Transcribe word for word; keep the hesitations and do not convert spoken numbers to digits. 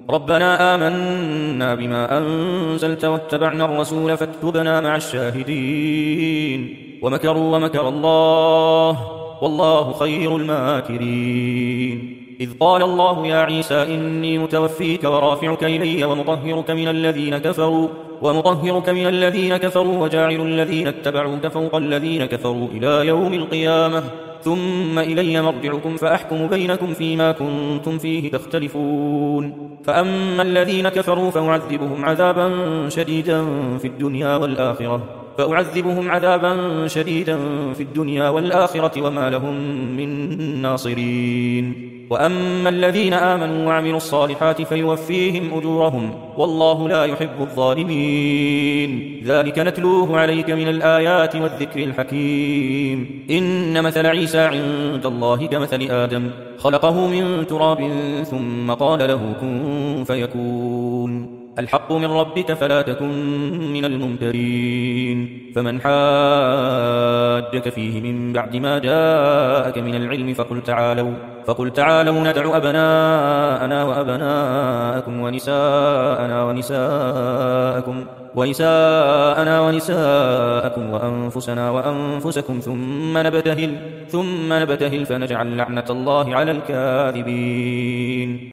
ربنا آمنا بما أنزلت واتبعنا الرسول فاكتبنا مع الشاهدين ومكروا ومكر الله والله خير الماكرين. إذ قال الله يا عيسى إني متوفيك ورافعك إلي ومطهرك من الذين كفروا ومطهرك من الذين كفروا وجاعل الذين اتبعوك فوق الذين كفروا إلى يوم القيامة ثم إلي مرجعكم فأحكم بينكم فيما كنتم فيه تختلفون. فأما الذين كفروا فأعذبهم عذابا شديدا في الدنيا والآخرة فأعذبهم عذابا شديدا في الدنيا والآخرة وما لهم من ناصرين. وأما الذين آمنوا وعملوا الصالحات فيوفيهم أجورهم والله لا يحب الظالمين. ذلك نتلوه عليك من الآيات والذكر الحكيم. إن مثل عيسى عند الله كمثل آدم خلقه من تراب ثم قال له كن فيكون. الحق من ربك فلا تكن من الممترين. فمن حاجك فيه من بعد ما جاءك من العلم فقل تعالوا فقل تعالوا ندع أبناءنا وأبناءكم ونساءنا ونساءكم ونساءنا ونساءكم وأنفسنا وأنفسكم ثم نبتهل ثم نبتهل فنجعل لعنة الله على الكاذبين.